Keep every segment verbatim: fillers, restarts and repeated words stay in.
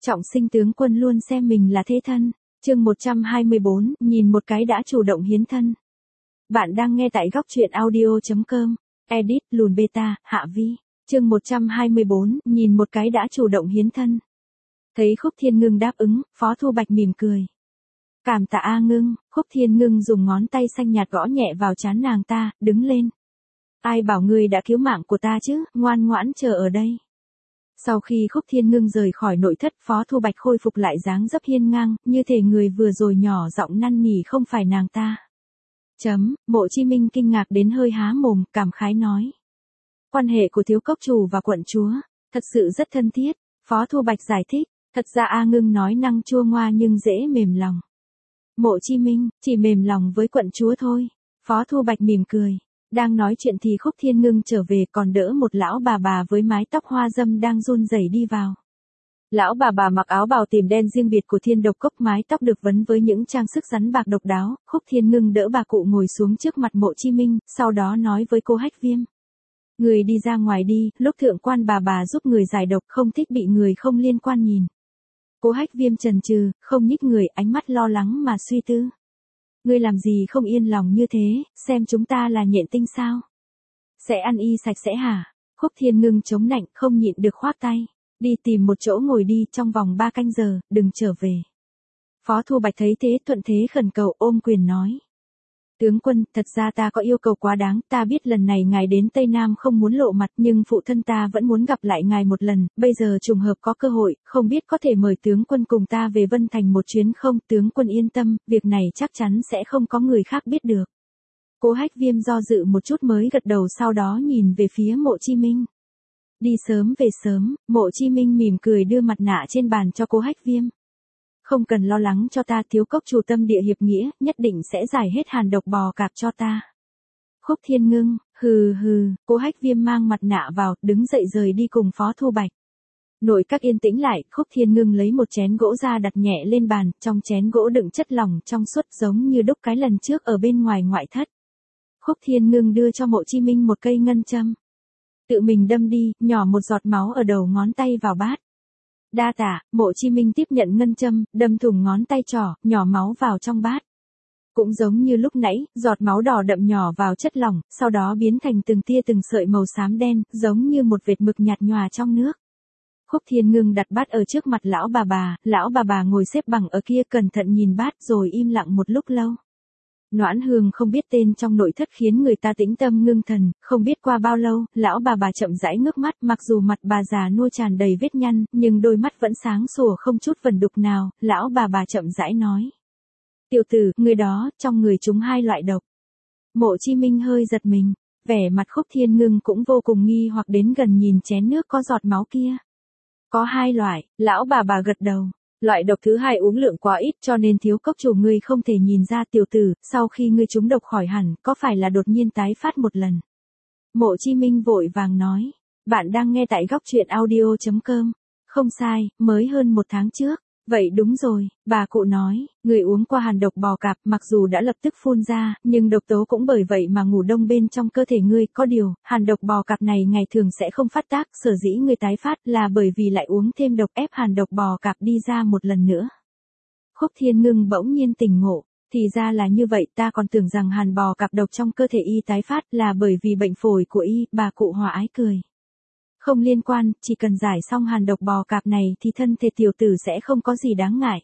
Trọng sinh tướng quân luôn xem mình là thế thân. Chương một trăm hai mươi bốn, nhìn một cái đã chủ động hiến thân. Bạn đang nghe tại góc truyện audio chấm com. Edit lùn beta, Hạ Vi. Chương một trăm hai mươi bốn, nhìn một cái đã chủ động hiến thân. Thấy Khúc Thiên Ngưng đáp ứng, Phó Thu Bạch mỉm cười. Cảm tạ A Ngưng. Khúc Thiên Ngưng dùng ngón tay xanh nhạt gõ nhẹ vào trán nàng ta, đứng lên. Ai bảo ngươi đã cứu mạng của ta chứ, ngoan ngoãn chờ ở đây. Sau khi Khúc Thiên Ngưng rời khỏi nội thất, Phó Thu Bạch khôi phục lại dáng dấp hiên ngang, như thể người vừa rồi nhỏ giọng năn nỉ không phải nàng ta. Chấm, Mộ Chi Minh kinh ngạc đến hơi há mồm, cảm khái nói. Quan hệ của thiếu cốc chủ và quận chúa, thật sự rất thân thiết. Phó Thu Bạch giải thích, thật ra A Ngưng nói năng chua ngoa nhưng dễ mềm lòng. Mộ Chi Minh, chỉ mềm lòng với quận chúa thôi. Phó Thu Bạch mỉm cười. Đang nói chuyện thì Khúc Thiên Ngưng trở về còn đỡ một lão bà bà với mái tóc hoa dâm đang run rẩy đi vào. Lão bà bà mặc áo bào tím đen riêng biệt của Thiên Độc Cốc, mái tóc được vấn với những trang sức rắn bạc độc đáo. Khúc Thiên Ngưng đỡ bà cụ ngồi xuống trước mặt Mộ Chi Minh, sau đó nói với cô Hách Viêm. Người đi ra ngoài đi, lúc thượng quan bà bà giúp người giải độc không thích bị người không liên quan nhìn. Cô Hách Viêm chần chừ, không nhích người, ánh mắt lo lắng mà suy tư. Ngươi làm gì không yên lòng như thế, xem chúng ta là nhện tinh sao? Sẽ ăn y sạch sẽ hả? Khúc Thiên Ngưng chống nạnh, không nhịn được khoát tay. Đi tìm một chỗ ngồi đi, trong vòng ba canh giờ, đừng trở về. Phó Thu Bạch thấy thế thuận thế khẩn cầu, ôm quyền nói. Tướng quân, thật ra ta có yêu cầu quá đáng, ta biết lần này ngài đến Tây Nam không muốn lộ mặt nhưng phụ thân ta vẫn muốn gặp lại ngài một lần, bây giờ trùng hợp có cơ hội, không biết có thể mời tướng quân cùng ta về Vân Thành một chuyến không? Tướng quân yên tâm, việc này chắc chắn sẽ không có người khác biết được. Cố Hách Viêm do dự một chút mới gật đầu, sau đó nhìn về phía Mộ Chi Minh. Đi sớm về sớm. Mộ Chi Minh mỉm cười đưa mặt nạ trên bàn cho Cố Hách Viêm. Không cần lo lắng cho ta, thiếu cốc chủ tâm địa hiệp nghĩa, nhất định sẽ giải hết hàn độc bò cạp cho ta. Khúc Thiên Ngưng, hừ hừ. Cố Hách Viêm mang mặt nạ vào, đứng dậy rời đi cùng Phó Thu Bạch. Nội các yên tĩnh lại, Khúc Thiên Ngưng lấy một chén gỗ ra đặt nhẹ lên bàn, trong chén gỗ đựng chất lỏng trong suốt giống như đúc cái lần trước ở bên ngoài ngoại thất. Khúc Thiên Ngưng đưa cho Mộ Chi Minh một cây ngân châm. Tự mình đâm đi, nhỏ một giọt máu ở đầu ngón tay vào bát. Đa tạ. Mộ Chi Minh tiếp nhận ngân châm, đâm thủng ngón tay trỏ, nhỏ máu vào trong bát. Cũng giống như lúc nãy, giọt máu đỏ đậm nhỏ vào chất lỏng, sau đó biến thành từng tia từng sợi màu xám đen, giống như một vệt mực nhạt nhòa trong nước. Khúc Thiên Ngưng đặt bát ở trước mặt lão bà bà, lão bà bà ngồi xếp bằng ở kia cẩn thận nhìn bát rồi im lặng một lúc lâu. Noãn Hương không biết tên trong nội thất khiến người ta tĩnh tâm ngưng thần, không biết qua bao lâu, lão bà bà chậm rãi ngước mắt, mặc dù mặt bà già nua tràn đầy vết nhăn, nhưng đôi mắt vẫn sáng sủa không chút vẩn đục nào, lão bà bà chậm rãi nói. Tiểu tử, người đó, trong người chúng hai loại độc. Mộ Chi Minh hơi giật mình, vẻ mặt Khúc Thiên Ngưng cũng vô cùng nghi hoặc đến gần nhìn chén nước có giọt máu kia. Có hai loại, lão bà bà gật đầu. Loại độc thứ hai uống lượng quá ít cho nên thiếu cốc chủ ngươi không thể nhìn ra. Tiểu tử, sau khi ngươi trúng độc khỏi hẳn, có phải là đột nhiên tái phát một lần? Mộ Chi Minh vội vàng nói. Bạn đang nghe tại góc truyện audio chấm com. Không sai, mới hơn một tháng trước. Vậy đúng rồi, bà cụ nói, người uống qua hàn độc bò cạp mặc dù đã lập tức phun ra, nhưng độc tố cũng bởi vậy mà ngủ đông bên trong cơ thể ngươi. Có điều, hàn độc bò cạp này ngày thường sẽ không phát tác, sở dĩ ngươi tái phát là bởi vì lại uống thêm độc ép hàn độc bò cạp đi ra một lần nữa. Khúc Thiên Ngưng bỗng nhiên tỉnh ngộ. Thì ra là như vậy, ta còn tưởng rằng hàn bò cạp độc trong cơ thể y tái phát là bởi vì bệnh phổi của y. Bà cụ hòa ái cười. Không liên quan, chỉ cần giải xong hàn độc bò cạp này thì thân thể tiểu tử sẽ không có gì đáng ngại.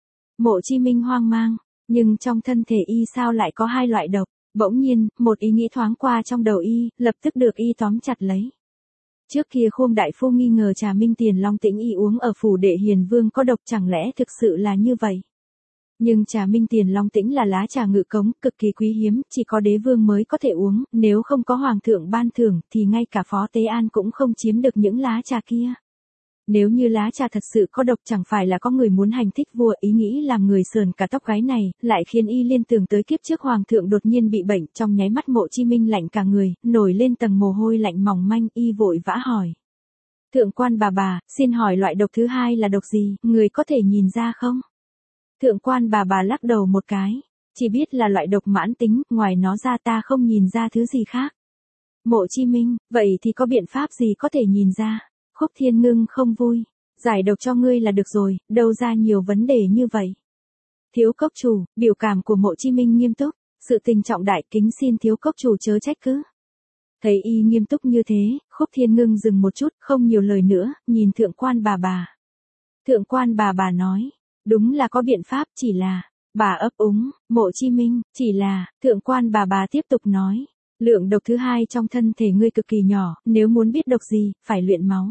Mộ Chi Minh hoang mang, nhưng trong thân thể y sao lại có hai loại độc? Bỗng nhiên, một ý nghĩ thoáng qua trong đầu y, lập tức được y tóm chặt lấy. Trước kia Khuông đại phu nghi ngờ trà Minh Tiền Long Tĩnh y uống ở phủ Đệ Hiền Vương có độc, chẳng lẽ thực sự là như vậy? Nhưng trà Minh Tiền Long Tĩnh là lá trà ngự cống, cực kỳ quý hiếm, chỉ có đế vương mới có thể uống, nếu không có hoàng thượng ban thưởng thì ngay cả Phó Tế An cũng không chiếm được những lá trà kia. Nếu như lá trà thật sự có độc, chẳng phải là có người muốn hành thích vua? Ý nghĩ làm người sờn cả tóc gáy này, lại khiến y liên tưởng tới kiếp trước hoàng thượng đột nhiên bị bệnh, trong nháy mắt Mộ Chi Minh lạnh cả người, nổi lên tầng mồ hôi lạnh mỏng manh. Y vội vã hỏi. Thượng quan bà bà, xin hỏi loại độc thứ hai là độc gì, người có thể nhìn ra không? Thượng quan bà bà lắc đầu một cái, chỉ biết là loại độc mãn tính, ngoài nó ra ta không nhìn ra thứ gì khác. Mộ Chi Minh, vậy thì có biện pháp gì có thể nhìn ra? Khúc Thiên Ngưng không vui. Giải độc cho ngươi là được rồi, đâu ra nhiều vấn đề như vậy. Thiếu cốc chủ, biểu cảm của Mộ Chi Minh nghiêm túc, sự tình trọng đại, kính xin thiếu cốc chủ chớ trách cứ. Thấy y nghiêm túc như thế, Khúc Thiên Ngưng dừng một chút, không nhiều lời nữa, nhìn thượng quan bà bà. Thượng quan bà bà nói, đúng là có biện pháp, chỉ là, bà ấp úng, Mộ Chi Minh, chỉ là, thượng quan bà bà tiếp tục nói, lượng độc thứ hai trong thân thể ngươi cực kỳ nhỏ, nếu muốn biết độc gì, phải luyện máu.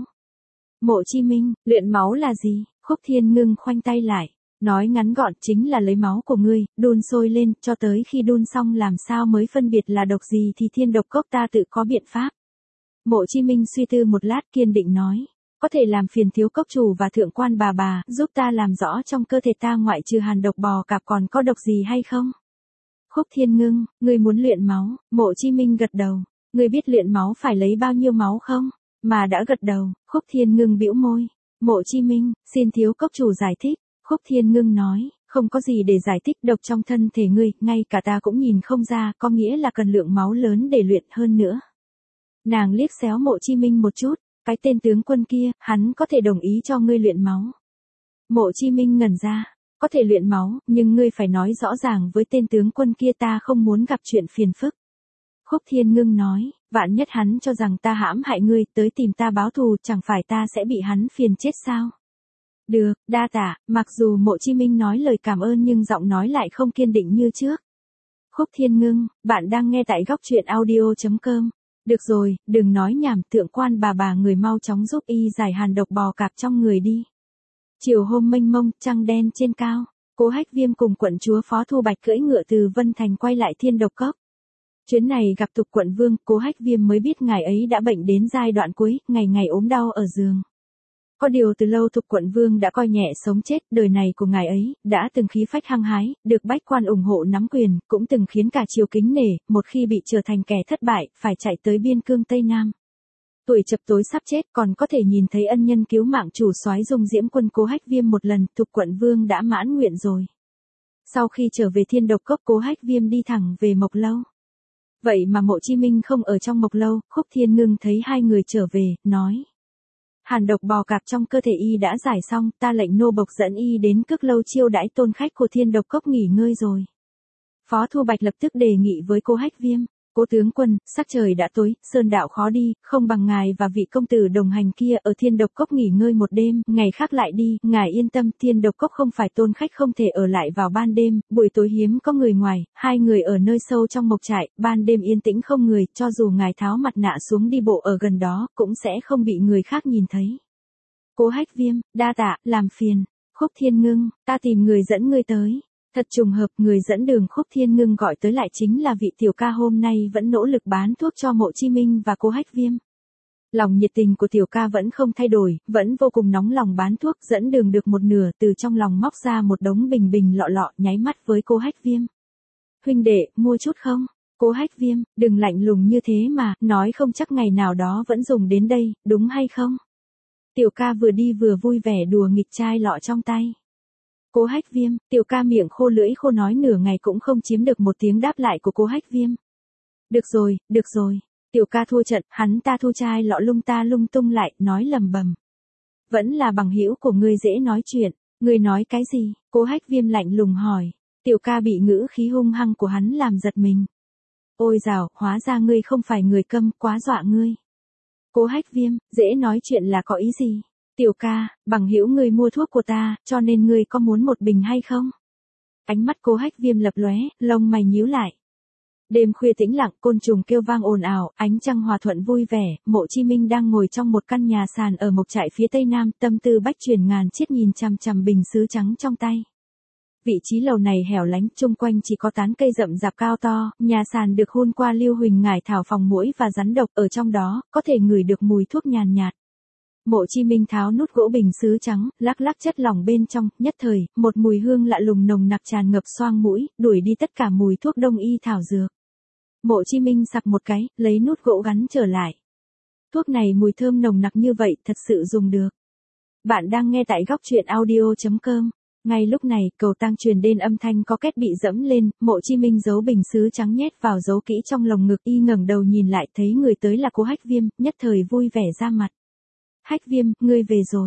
Mộ Chi Minh, luyện máu là gì? Khúc Thiên Ngưng khoanh tay lại, nói ngắn gọn chính là lấy máu của ngươi, đun sôi lên, cho tới khi đun xong làm sao mới phân biệt là độc gì thì thiên độc cốc ta tự có biện pháp. Mộ Chi Minh suy tư một lát kiên định nói, có thể làm phiền thiếu cốc chủ và thượng quan bà bà, giúp ta làm rõ trong cơ thể ta ngoại trừ hàn độc bò cạp còn có độc gì hay không? Khúc Thiên Ngưng, ngươi muốn luyện máu, Mộ Chi Minh gật đầu, ngươi biết luyện máu phải lấy bao nhiêu máu không? Mà đã gật đầu, Khúc Thiên Ngưng bĩu môi, Mộ Chi Minh, xin thiếu cốc chủ giải thích. Khúc Thiên Ngưng nói, không có gì để giải thích, độc trong thân thể ngươi, ngay cả ta cũng nhìn không ra, có nghĩa là cần lượng máu lớn để luyện hơn nữa. Nàng liếc xéo Mộ Chi Minh một chút, cái tên tướng quân kia, hắn có thể đồng ý cho ngươi luyện máu. Mộ Chi Minh ngẩn ra, có thể luyện máu, nhưng ngươi phải nói rõ ràng với tên tướng quân kia, ta không muốn gặp chuyện phiền phức. Khúc Thiên Ngưng nói, vạn nhất hắn cho rằng ta hãm hại ngươi, tới tìm ta báo thù, chẳng phải ta sẽ bị hắn phiền chết sao? Được, đa tạ, mặc dù Mộ Chi Minh nói lời cảm ơn nhưng giọng nói lại không kiên định như trước. Khúc Thiên Ngưng, bạn đang nghe tại góc truyện audio chấm com. Được rồi, đừng nói nhảm, thượng quan bà bà người mau chóng giúp y giải hàn độc bò cạp trong người đi. Chiều hôm mênh mông, trăng đen trên cao, Cố Hách Viêm cùng quận chúa Phó Thu Bạch cưỡi ngựa từ Vân Thành quay lại thiên độc cốc. Chuyến này gặp Tục quận vương, Cố Hách Viêm mới biết ngài ấy đã bệnh đến giai đoạn cuối, ngày ngày ốm đau ở giường. Có điều từ lâu Tục quận vương đã coi nhẹ sống chết, đời này của ngài ấy, đã từng khí phách hăng hái, được bách quan ủng hộ nắm quyền, cũng từng khiến cả triều kính nể, một khi bị trở thành kẻ thất bại, phải chạy tới biên cương Tây Nam. Tuổi chập tối sắp chết còn có thể nhìn thấy ân nhân cứu mạng chủ soái Dung Diễm quân Cố Hách Viêm một lần, Tục quận vương đã mãn nguyện rồi. Sau khi trở về thiên độc cốc, Cố Hách Viêm đi thẳng về Mộc Lâu. Vậy mà Mộ Chi Minh không ở trong Mộc Lâu, Khúc Thiên Ngưng thấy hai người trở về, nói. Hàn độc bò cạp trong cơ thể y đã giải xong, ta lệnh nô bộc dẫn y đến Cước Lâu chiêu đãi tôn khách của thiên độc cốc nghỉ ngơi rồi. Phó Thu Bạch lập tức đề nghị với Cố Hách Viêm, Cố tướng quân, sắc trời đã tối, sơn đạo khó đi, không bằng ngài và vị công tử đồng hành kia ở thiên độc cốc nghỉ ngơi một đêm, ngày khác lại đi, ngài yên tâm, thiên độc cốc không phải tôn khách không thể ở lại vào ban đêm, buổi tối hiếm có người ngoài, hai người ở nơi sâu trong mộc trại, ban đêm yên tĩnh không người, cho dù ngài tháo mặt nạ xuống đi bộ ở gần đó, cũng sẽ không bị người khác nhìn thấy. Cố Hách Viêm, đa tạ, làm phiền. Khúc Thiên Ngưng, ta tìm người dẫn ngươi tới. Thật trùng hợp, người dẫn đường Khúc Thiên Ngưng gọi tới lại chính là vị tiểu ca hôm nay vẫn nỗ lực bán thuốc cho Mộ Chi Minh và Cố Hách Viêm. Lòng nhiệt tình của tiểu ca vẫn không thay đổi, vẫn vô cùng nóng lòng bán thuốc, dẫn đường được một nửa, từ trong lòng móc ra một đống bình bình lọ lọ, nháy mắt với Cố Hách Viêm. Huynh đệ, mua chút không? Cố Hách Viêm, đừng lạnh lùng như thế mà, nói không chắc ngày nào đó vẫn dùng đến đây, đúng hay không? Tiểu ca vừa đi vừa vui vẻ đùa nghịch chai lọ trong tay. Cố Hách Viêm, tiểu ca miệng khô lưỡi khô nói nửa ngày cũng không chiếm được một tiếng đáp lại của Cố Hách Viêm. Được rồi, được rồi. Tiểu ca thua trận, hắn ta thu chai lọ lung ta lung tung lại, nói lầm bầm. Vẫn là bằng hữu của ngươi dễ nói chuyện, ngươi nói cái gì? Cố Hách Viêm lạnh lùng hỏi. Tiểu ca bị ngữ khí hung hăng của hắn làm giật mình. Ôi dào, hóa ra ngươi không phải người câm, quá dọa ngươi. Cố Hách Viêm, dễ nói chuyện là có ý gì? Tiểu ca, bằng hữu ngươi mua thuốc của ta, cho nên ngươi có muốn một bình hay không? Ánh mắt Cố Hách Viêm lập lóe, lông mày nhíu lại. Đêm khuya tĩnh lặng, côn trùng kêu vang ồn ào, ánh trăng hòa thuận vui vẻ, Mộ Chi Minh đang ngồi trong một căn nhà sàn ở mộc trại phía tây nam, tâm tư bách chuyển ngàn chiết nhìn chằm chằm bình sứ trắng trong tay. Vị trí lầu này hẻo lánh, chung quanh chỉ có tán cây rậm rạp cao to, nhà sàn được hun qua lưu huỳnh ngải thảo phòng muỗi và rắn độc, ở trong đó, có thể ngửi được mùi thuốc nhàn nhạt. Mộ Chi Minh tháo nút gỗ bình sứ trắng, lắc lắc chất lỏng bên trong, nhất thời, một mùi hương lạ lùng nồng nặc tràn ngập xoang mũi, đuổi đi tất cả mùi thuốc đông y thảo dược. Mộ Chi Minh sặc một cái, lấy nút gỗ gắn trở lại. Thuốc này mùi thơm nồng nặc như vậy, thật sự dùng được. Bạn đang nghe tại góc truyện audio chấm com. Ngay lúc này, cầu tang truyền đến âm thanh có két bị dẫm lên, Mộ Chi Minh giấu bình sứ trắng nhét vào giấu kỹ trong lồng ngực, y ngẩng đầu nhìn lại thấy người tới là Cố Hách Viêm, nhất thời vui vẻ ra mặt. Hách Viêm, ngươi về rồi.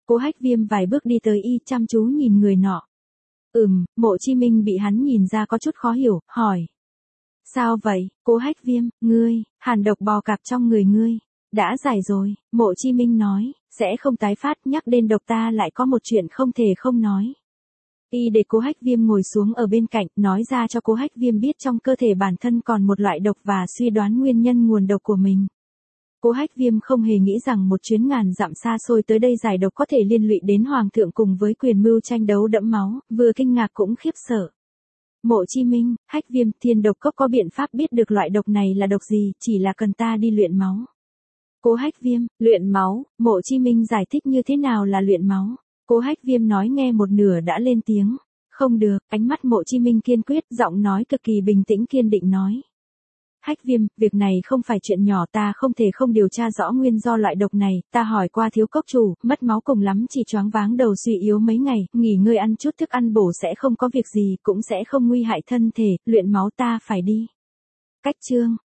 Cố Hách Viêm vài bước đi tới y chăm chú nhìn người nọ. Ừm, Mộ Chi Minh bị hắn nhìn ra có chút khó hiểu, hỏi. Sao vậy, Cố Hách Viêm, ngươi, hàn độc bò cạp trong người ngươi. Đã giải rồi, Mộ Chi Minh nói, sẽ không tái phát, nhắc đến độc ta lại có một chuyện không thể không nói. Y để Cố Hách Viêm ngồi xuống ở bên cạnh, nói ra cho Cố Hách Viêm biết trong cơ thể bản thân còn một loại độc và suy đoán nguyên nhân nguồn độc của mình. Cố Hách Viêm không hề nghĩ rằng một chuyến ngàn dặm xa xôi tới đây giải độc có thể liên lụy đến Hoàng thượng cùng với quyền mưu tranh đấu đẫm máu, vừa kinh ngạc cũng khiếp sợ. Mộ Chi Minh, Hách Viêm, Thiên Độc Cốc có biện pháp biết được loại độc này là độc gì, chỉ là cần ta đi luyện máu. Cố Hách Viêm, luyện máu, Mộ Chi Minh giải thích như thế nào là luyện máu. Cố Hách Viêm nói nghe một nửa đã lên tiếng. Không được, ánh mắt Mộ Chi Minh kiên quyết, giọng nói cực kỳ bình tĩnh kiên định nói. Hách Viêm, việc này không phải chuyện nhỏ, ta không thể không điều tra rõ nguyên do loại độc này, ta hỏi qua thiếu cốc chủ, mất máu cùng lắm chỉ choáng váng đầu suy yếu mấy ngày, nghỉ ngơi ăn chút thức ăn bổ sẽ không có việc gì, cũng sẽ không nguy hại thân thể, luyện máu ta phải đi. Cách chương